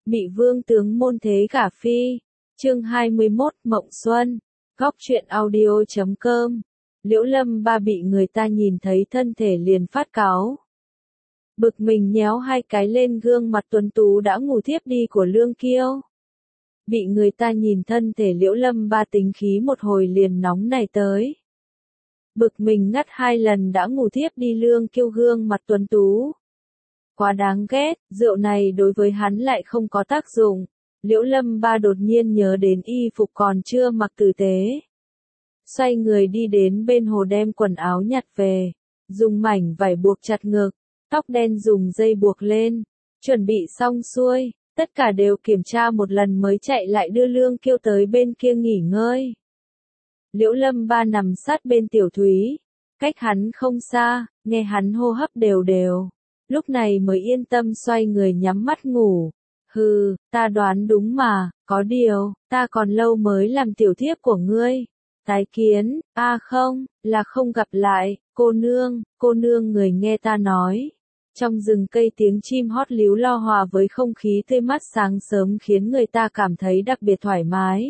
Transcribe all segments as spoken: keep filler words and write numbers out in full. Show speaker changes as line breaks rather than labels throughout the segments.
Mị vương tướng môn thế gả phi. Chương hai mươi mốt Mộng Xuân. Góc truyện audio chấm com. Liễu Lâm Ba bị người ta nhìn thấy thân thể liền phát cáu. Bực mình nhéo hai cái lên gương mặt tuấn tú đã ngủ thiếp đi của Lương Kiêu. Bị người ta nhìn thân thể Liễu Lâm Ba tính khí một hồi liền nóng nảy tới. Bực mình ngắt hai lần đã ngủ thiếp đi Lương Kiêu gương mặt tuấn tú. Quá đáng ghét, rượu này đối với hắn lại không có tác dụng. Liễu Lâm Ba đột nhiên nhớ đến y phục còn chưa mặc tử tế. Xoay người đi đến bên hồ đem quần áo nhặt về, dùng mảnh vải buộc chặt ngực, tóc đen dùng dây buộc lên, chuẩn bị xong xuôi, tất cả đều kiểm tra một lần mới chạy lại đưa Lương Kiêu tới bên kia nghỉ ngơi. Liễu Lâm Ba nằm sát bên Tiểu Thúy, cách hắn không xa, nghe hắn hô hấp đều đều. Lúc này mới yên tâm xoay người nhắm mắt ngủ. Hừ, ta đoán đúng mà, có điều, ta còn lâu mới làm tiểu thiếp của ngươi. Tái kiến, a à không, là không gặp lại, cô nương, cô nương người nghe ta nói. Trong rừng cây tiếng chim hót líu lo hòa với không khí tươi mát sáng sớm khiến người ta cảm thấy đặc biệt thoải mái.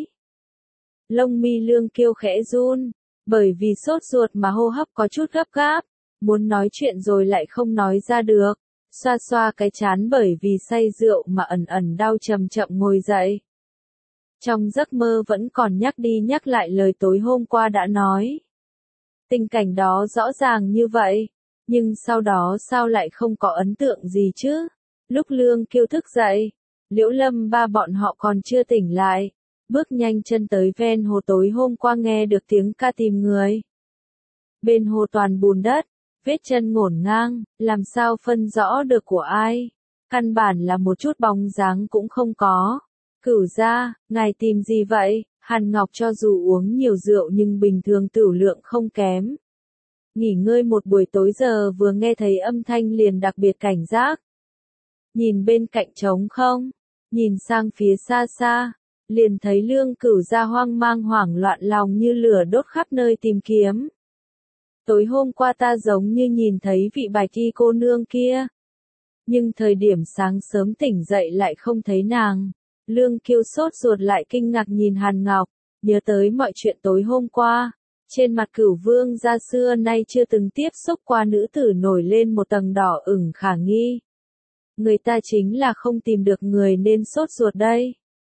Lông mi Lương Kiêu khẽ run, bởi vì sốt ruột mà hô hấp có chút gấp gáp. Muốn nói chuyện rồi lại không nói ra được, xoa xoa cái trán bởi vì say rượu mà ẩn ẩn đau chậm chậm ngồi dậy. Trong giấc mơ vẫn còn nhắc đi nhắc lại lời tối hôm qua đã nói. Tình cảnh đó rõ ràng như vậy, nhưng sau đó sao lại không có ấn tượng gì chứ? Lúc Lương Kiêu thức dậy, Liễu Lâm Ba bọn họ còn chưa tỉnh lại, bước nhanh chân tới ven hồ tối hôm qua nghe được tiếng ca tìm người. Bên hồ toàn bùn đất. Vết chân ngổn ngang, làm sao phân rõ được của ai? Căn bản là một chút bóng dáng cũng không có. Cửu gia, ngài tìm gì vậy? Hàn Ngọc cho dù uống nhiều rượu nhưng bình thường tửu lượng không kém. Nghỉ ngơi một buổi tối giờ vừa nghe thấy âm thanh liền đặc biệt cảnh giác. Nhìn bên cạnh trống không? Nhìn sang phía xa xa, liền thấy Lương Cửu gia hoang mang hoảng loạn lòng như lửa đốt khắp nơi tìm kiếm. Tối hôm qua ta giống như nhìn thấy vị bạch y cô nương kia. Nhưng thời điểm sáng sớm tỉnh dậy lại không thấy nàng. Lương Kiêu sốt ruột lại kinh ngạc nhìn Hàn Ngọc, nhớ tới mọi chuyện tối hôm qua. Trên mặt Cửu vương gia xưa nay chưa từng tiếp xúc qua nữ tử nổi lên một tầng đỏ ửng khả nghi. Người ta chính là không tìm được người nên sốt ruột đây.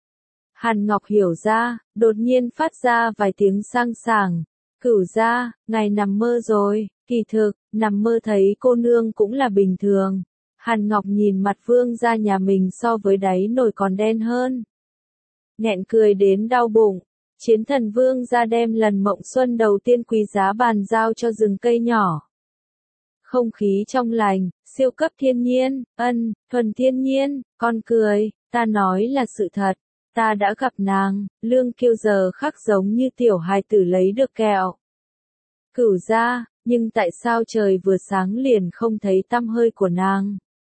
Hàn Ngọc hiểu ra, đột nhiên phát ra vài tiếng sang sảng. Cửu gia, ngài nằm mơ rồi, kỳ thực, nằm mơ thấy cô nương cũng là bình thường. Hàn Ngọc nhìn mặt vương gia nhà mình so với đáy nồi còn đen hơn. Nghẹn cười đến đau bụng, chiến thần vương gia đem lần mộng xuân đầu tiên quý giá bàn giao cho rừng cây nhỏ. Không khí trong lành, siêu cấp thiên nhiên, ân, thuần thiên nhiên, con cười, ta nói là sự thật. Ta đã gặp nàng, Lương Kiêu giờ khắc giống như tiểu hài tử lấy được kẹo. Cửu gia, nhưng tại sao trời vừa sáng liền không thấy tăm hơi của nàng?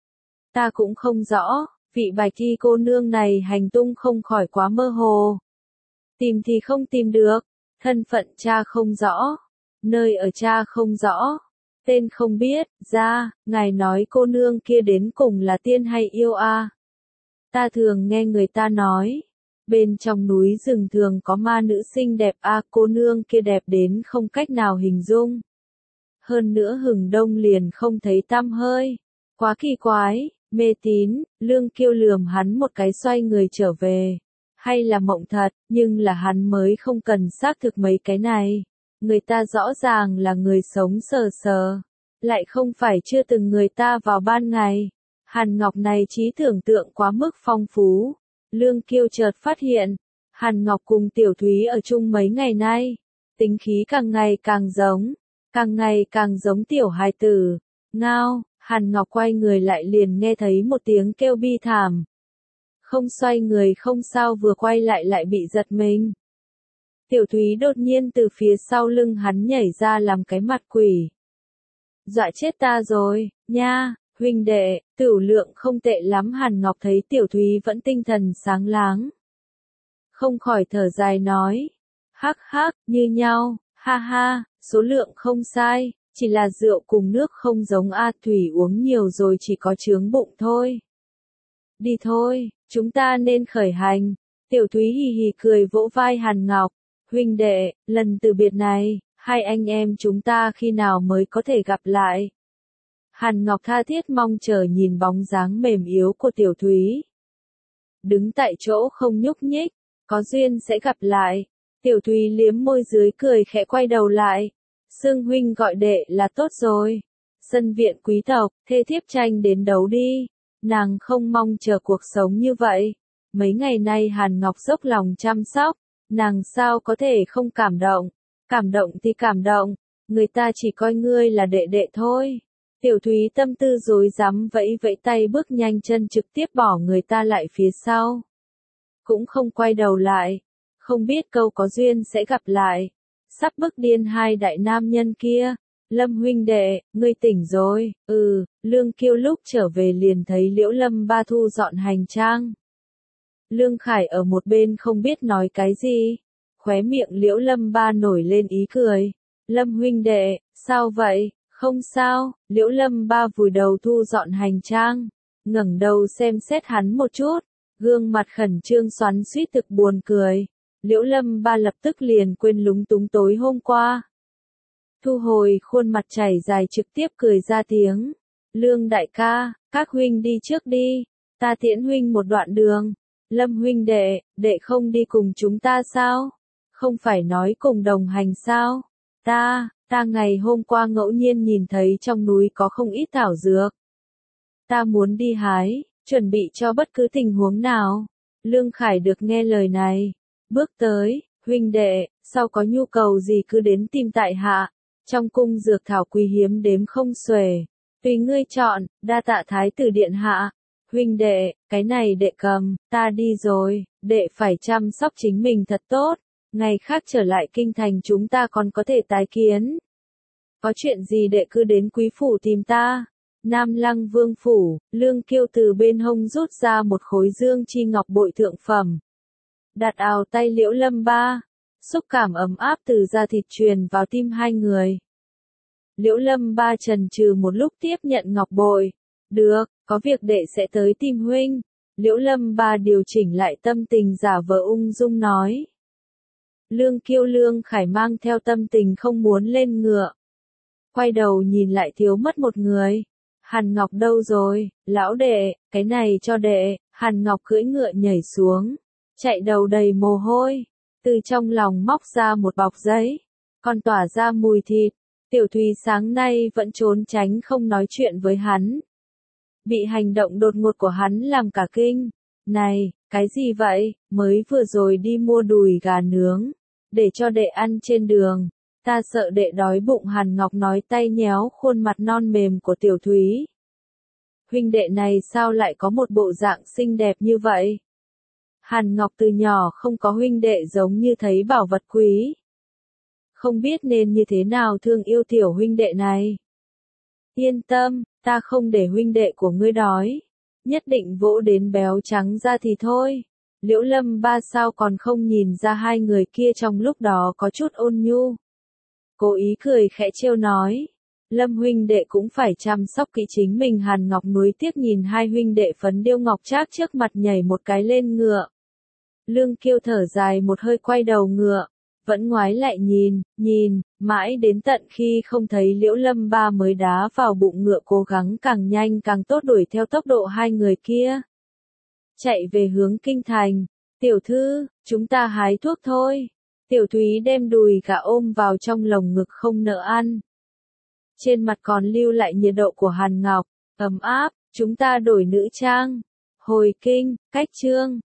Ta cũng không rõ, vị bạch y cô nương này hành tung không khỏi quá mơ hồ. Tìm thì không tìm được, thân phận cha không rõ, nơi ở cha không rõ, tên không biết, gia, ngài nói cô nương kia đến cùng là tiên hay yêu a? À? Ta thường nghe người ta nói, bên trong núi rừng thường có ma nữ xinh đẹp a, à, cô nương kia đẹp đến không cách nào hình dung. Hơn nữa hừng đông liền không thấy tăm hơi. Quá kỳ quái, mê tín, Lương Kiêu lườm hắn một cái xoay người trở về. Hay là mộng thật, nhưng là hắn mới không cần xác thực mấy cái này. Người ta rõ ràng là người sống sờ sờ, lại không phải chưa từng người ta vào ban ngày. Hàn Ngọc này trí tưởng tượng quá mức phong phú. Lương Kiêu chợt phát hiện, Hàn Ngọc cùng Tiểu Thúy ở chung mấy ngày nay, tính khí càng ngày càng giống, càng ngày càng giống tiểu hài tử. Ngao, Hàn Ngọc quay người lại liền nghe thấy một tiếng kêu bi thảm. Không xoay người không sao vừa quay lại lại bị giật mình. Tiểu Thúy đột nhiên từ phía sau lưng hắn nhảy ra làm cái mặt quỷ. Dọa chết ta rồi, nha. Huynh đệ, tửu lượng không tệ lắm. Hàn Ngọc thấy Tiểu Thúy vẫn tinh thần sáng láng. Không khỏi thở dài nói. Hắc hắc, như nhau, ha ha, số lượng không sai, chỉ là rượu cùng nước không giống a. Thủy uống nhiều rồi chỉ có chướng bụng thôi. Đi thôi, chúng ta nên khởi hành. Tiểu Thúy hì hì cười vỗ vai Hàn Ngọc, huynh đệ, lần từ biệt này, hai anh em chúng ta khi nào mới có thể gặp lại. Hàn Ngọc tha thiết mong chờ nhìn bóng dáng mềm yếu của Tiểu Thúy. Đứng tại chỗ không nhúc nhích, có duyên sẽ gặp lại. Tiểu Thúy liếm môi dưới cười khẽ quay đầu lại. Sương huynh gọi đệ là tốt rồi. Sân viện quý tộc, thê thiếp tranh đến đấu đi. Nàng không mong chờ cuộc sống như vậy. Mấy ngày nay Hàn Ngọc dốc lòng chăm sóc, nàng sao có thể không cảm động. Cảm động thì cảm động, người ta chỉ coi ngươi là đệ đệ thôi. Tiểu Thúy tâm tư rối rắm vẫy vẫy tay bước nhanh chân trực tiếp bỏ người ta lại phía sau. Cũng không quay đầu lại, không biết câu có duyên sẽ gặp lại. Sắp bức điên hai đại nam nhân kia. Lâm huynh đệ, ngươi tỉnh rồi. Ừ, Lương Kiêu lúc trở về liền thấy Liễu Lâm Ba thu dọn hành trang. Lương Khải ở một bên không biết nói cái gì. Khóe miệng Liễu Lâm Ba nổi lên ý cười. Lâm huynh đệ, sao vậy? Không sao. Liễu Lâm Ba vùi đầu thu dọn hành trang, ngẩng đầu xem xét hắn một chút, gương mặt khẩn trương xoắn xuýt thực buồn cười. Liễu Lâm Ba lập tức liền quên lúng túng tối hôm qua. Thu hồi khuôn mặt chảy dài trực tiếp cười ra tiếng. Lương đại ca, các huynh đi trước đi, ta tiễn huynh một đoạn đường. Lâm huynh đệ, đệ không đi cùng chúng ta sao? Không phải nói cùng đồng hành sao? Ta, ta ngày hôm qua ngẫu nhiên nhìn thấy trong núi có không ít thảo dược. Ta muốn đi hái, chuẩn bị cho bất cứ tình huống nào. Lương Khải được nghe lời này, bước tới, huynh đệ, sau có nhu cầu gì cứ đến tìm tại hạ. Trong cung dược thảo quý hiếm đếm không xuể, tùy ngươi chọn, đa tạ thái tử điện hạ. Huynh đệ, cái này đệ cầm, ta đi rồi, đệ phải chăm sóc chính mình thật tốt, ngày khác trở lại kinh thành chúng ta còn có thể tái kiến. Có chuyện gì đệ cứ đến quý phủ tìm ta. Nam Lăng Vương phủ, Lương Kiêu từ bên hông rút ra một khối dương chi ngọc bội thượng phẩm. Đặt ào tay Liễu Lâm Ba, xúc cảm ấm áp từ da thịt truyền vào tim hai người. Liễu Lâm Ba chần chừ một lúc tiếp nhận ngọc bội. Được, có việc đệ sẽ tới tìm huynh. Liễu Lâm Ba điều chỉnh lại tâm tình giả vờ ung dung nói. Lương Kiêu Lương Khải mang theo tâm tình không muốn lên ngựa. Quay đầu nhìn lại thiếu mất một người. Hàn Ngọc đâu rồi, lão đệ, cái này cho đệ. Hàn Ngọc cưỡi ngựa nhảy xuống, chạy đầu đầy mồ hôi, từ trong lòng móc ra một bọc giấy, còn tỏa ra mùi thịt. Tiểu Thúy sáng nay vẫn trốn tránh không nói chuyện với hắn. Bị hành động đột ngột của hắn làm cả kinh. Này, cái gì vậy, mới vừa rồi đi mua đùi gà nướng, để cho đệ ăn trên đường. Ta sợ đệ đói bụng. Hàn Ngọc nói tay nhéo khuôn mặt non mềm của Tiểu Thúy. Huynh đệ này sao lại có một bộ dạng xinh đẹp như vậy? Hàn Ngọc từ nhỏ không có huynh đệ giống như thấy bảo vật quý. Không biết nên như thế nào thương yêu tiểu huynh đệ này. Yên tâm, ta không để huynh đệ của ngươi đói. Nhất định vỗ đến béo trắng ra thì thôi. Liễu Lâm Ba sao còn không nhìn ra hai người kia trong lúc đó có chút ôn nhu. Cố ý cười khẽ trêu nói. Lâm huynh đệ cũng phải chăm sóc kỹ chính mình. Hàn Ngọc nuối tiếc nhìn hai huynh đệ phấn điêu ngọc trác trước mặt nhảy một cái lên ngựa. Lương Kiêu thở dài một hơi quay đầu ngựa. Vẫn ngoái lại nhìn, nhìn, mãi đến tận khi không thấy Liễu Lâm Ba mới đá vào bụng ngựa cố gắng càng nhanh càng tốt đuổi theo tốc độ hai người kia. Chạy về hướng kinh thành. Tiểu thư, chúng ta hái thuốc thôi. Tiểu Thúy đem đùi gà ôm vào trong lồng ngực không nỡ ăn. Trên mặt còn lưu lại nhiệt độ của Hàn Ngọc, ấm áp, chúng ta đổi nữ trang. Hồi kinh, cách chương.